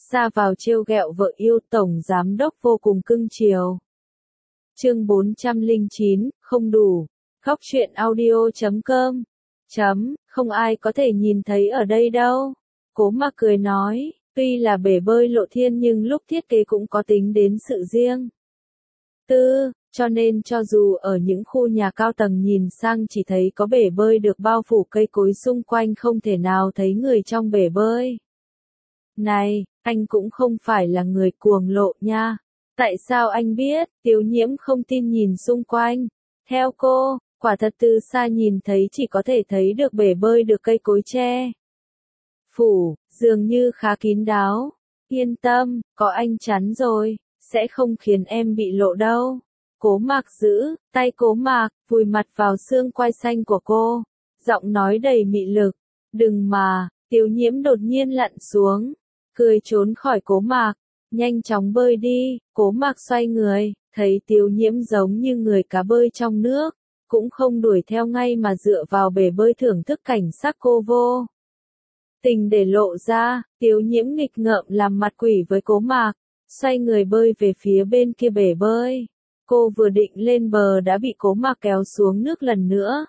Ra vào trêu ghẹo vợ yêu, tổng giám đốc vô cùng cưng chiều. Chương 409, không đủ. Khóc chuyện audio.com. Không ai có thể nhìn thấy ở đây đâu. Cố Mạc cười nói, tuy là bể bơi lộ thiên nhưng lúc thiết kế cũng có tính đến sự riêng tư, cho nên cho dù ở những khu nhà cao tầng nhìn sang chỉ thấy có bể bơi được bao phủ cây cối xung quanh, không thể nào thấy người trong bể bơi. Này, anh cũng không phải là người cuồng lộ nha. Tại sao anh biết? Tiếu Nhiễm không tin nhìn xung quanh. Theo cô, quả thật từ xa nhìn thấy chỉ có thể thấy được bể bơi được cây cối che phủ, dường như khá kín đáo. Yên tâm, có anh chắn rồi, sẽ không khiến em bị lộ đâu. Cố Mạc giữ tay Cố Mạc, vùi mặt vào xương quai xanh của cô. Giọng nói đầy mị lực. Đừng mà, Tiếu Nhiễm đột nhiên lặn xuống, cười trốn khỏi Cố Mạc. Nhanh chóng bơi đi. Cố Mạc xoay người, thấy Tiếu Nhiễm giống như người cá bơi trong nước, cũng không đuổi theo ngay mà dựa vào bể bơi thưởng thức cảnh sắc cô vô tình để lộ ra. Tiếu Nhiễm nghịch ngợm làm mặt quỷ với Cố Mạc, xoay người bơi về phía bên kia bể bơi. Cô vừa định lên bờ đã bị Cố Mạc kéo xuống nước lần nữa.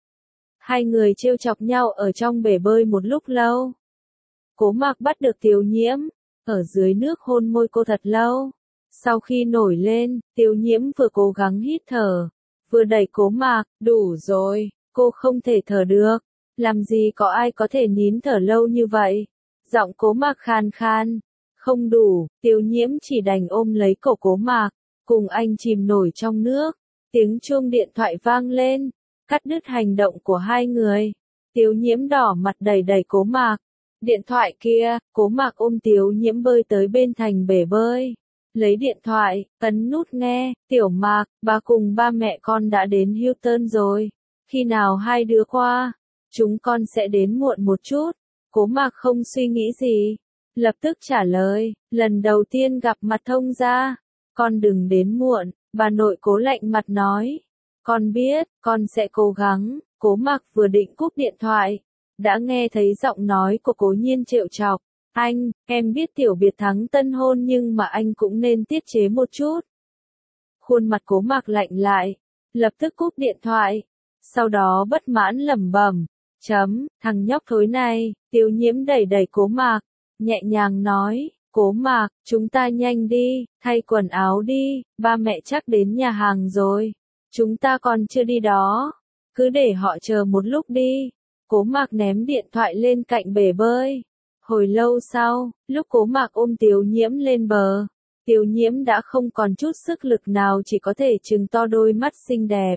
Hai người trêu chọc nhau ở trong bể bơi một lúc lâu. Cố Mạc bắt được Tiếu Nhiễm, ở dưới nước hôn môi cô thật lâu. Sau khi nổi lên, Tiếu Nhiễm vừa cố gắng hít thở, vừa đẩy Cố Mạc. Đủ rồi, cô không thể thở được. Làm gì có ai có thể nín thở lâu như vậy? Giọng Cố Mạc khan khan. Không đủ, Tiếu Nhiễm chỉ đành ôm lấy cổ Cố Mạc, cùng anh chìm nổi trong nước. Tiếng chuông điện thoại vang lên, cắt đứt hành động của hai người. Tiếu Nhiễm đỏ mặt đẩy đẩy Cố Mạc. Điện thoại kia. Cố Mạc ôm Tiếu Nhiễm bơi tới bên thành bể bơi. Lấy điện thoại, ấn nút nghe. Tiểu Mạc, bà cùng ba mẹ con đã đến Hilton rồi. Khi nào hai đứa qua? Chúng con sẽ đến muộn một chút. Cố Mạc không suy nghĩ gì, lập tức trả lời. Lần đầu tiên gặp mặt thông gia. Con đừng đến muộn. Bà nội Cố lạnh mặt nói. Con biết, con sẽ cố gắng. Cố Mạc vừa định cúp điện thoại, đã nghe thấy giọng nói của Cố Nhiên trêu chọc. Anh, em biết tiểu biệt thắng tân hôn nhưng mà anh cũng nên tiết chế một chút. Khuôn mặt Cố Mạc lạnh lại, lập tức cúp điện thoại. Sau đó bất mãn lẩm bẩm. Thằng nhóc thối này. Tiếu Nhiễm đẩy đẩy Cố Mạc, nhẹ nhàng nói. Cố Mạc, chúng ta nhanh đi, thay quần áo đi, ba mẹ chắc đến nhà hàng rồi. Chúng ta còn chưa đi đó. Cứ để họ chờ một lúc đi. Cố Mạc ném điện thoại lên cạnh bể bơi. Hồi lâu sau, lúc Cố Mạc ôm Tiếu Nhiễm lên bờ, Tiếu Nhiễm đã không còn chút sức lực nào, chỉ có thể trừng to đôi mắt xinh đẹp.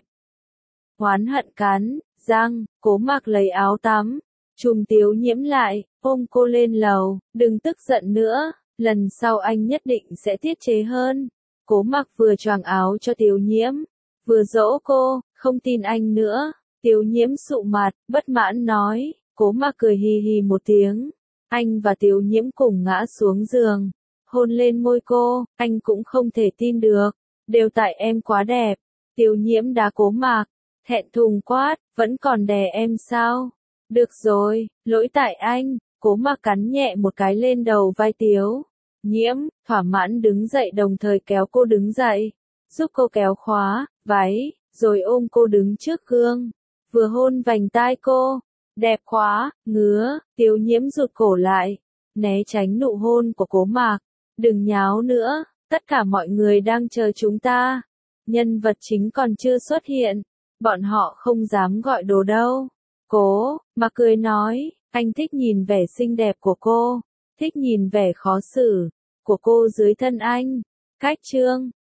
Oán hận cắn răng, Cố Mạc lấy áo tắm, chùm Tiếu Nhiễm lại, ôm cô lên lầu. Đừng tức giận nữa, lần sau anh nhất định sẽ tiết chế hơn. Cố Mạc vừa choàng áo cho Tiếu Nhiễm, vừa dỗ cô. Không tin anh nữa. Tiếu Nhiễm sụ mặt, bất mãn nói. Cố Mạc cười hì hì một tiếng. Anh và Tiếu Nhiễm cùng ngã xuống giường, hôn lên môi cô. Anh cũng không thể tin được. Đều tại em quá đẹp. Tiếu Nhiễm đá Cố Mạc, thẹn thùng quát. Vẫn còn đè em sao? Được rồi, lỗi tại anh. Cố Mạc cắn nhẹ một cái lên đầu vai Tiếu Nhiễm, thỏa mãn đứng dậy đồng thời kéo cô đứng dậy, giúp cô kéo khóa váy, rồi ôm cô đứng trước gương, vừa hôn vành tai cô. Đẹp quá. Ngứa. Tiếu Nhiễm rụt cổ lại, né tránh nụ hôn của Cố Mạc. Đừng nháo nữa, tất cả mọi người đang chờ chúng ta. Nhân vật chính còn chưa xuất hiện, bọn họ không dám gọi đồ đâu. Cố Mạc cười nói, anh thích nhìn vẻ xinh đẹp của cô, thích nhìn vẻ khó xử của cô dưới thân anh. Cách chương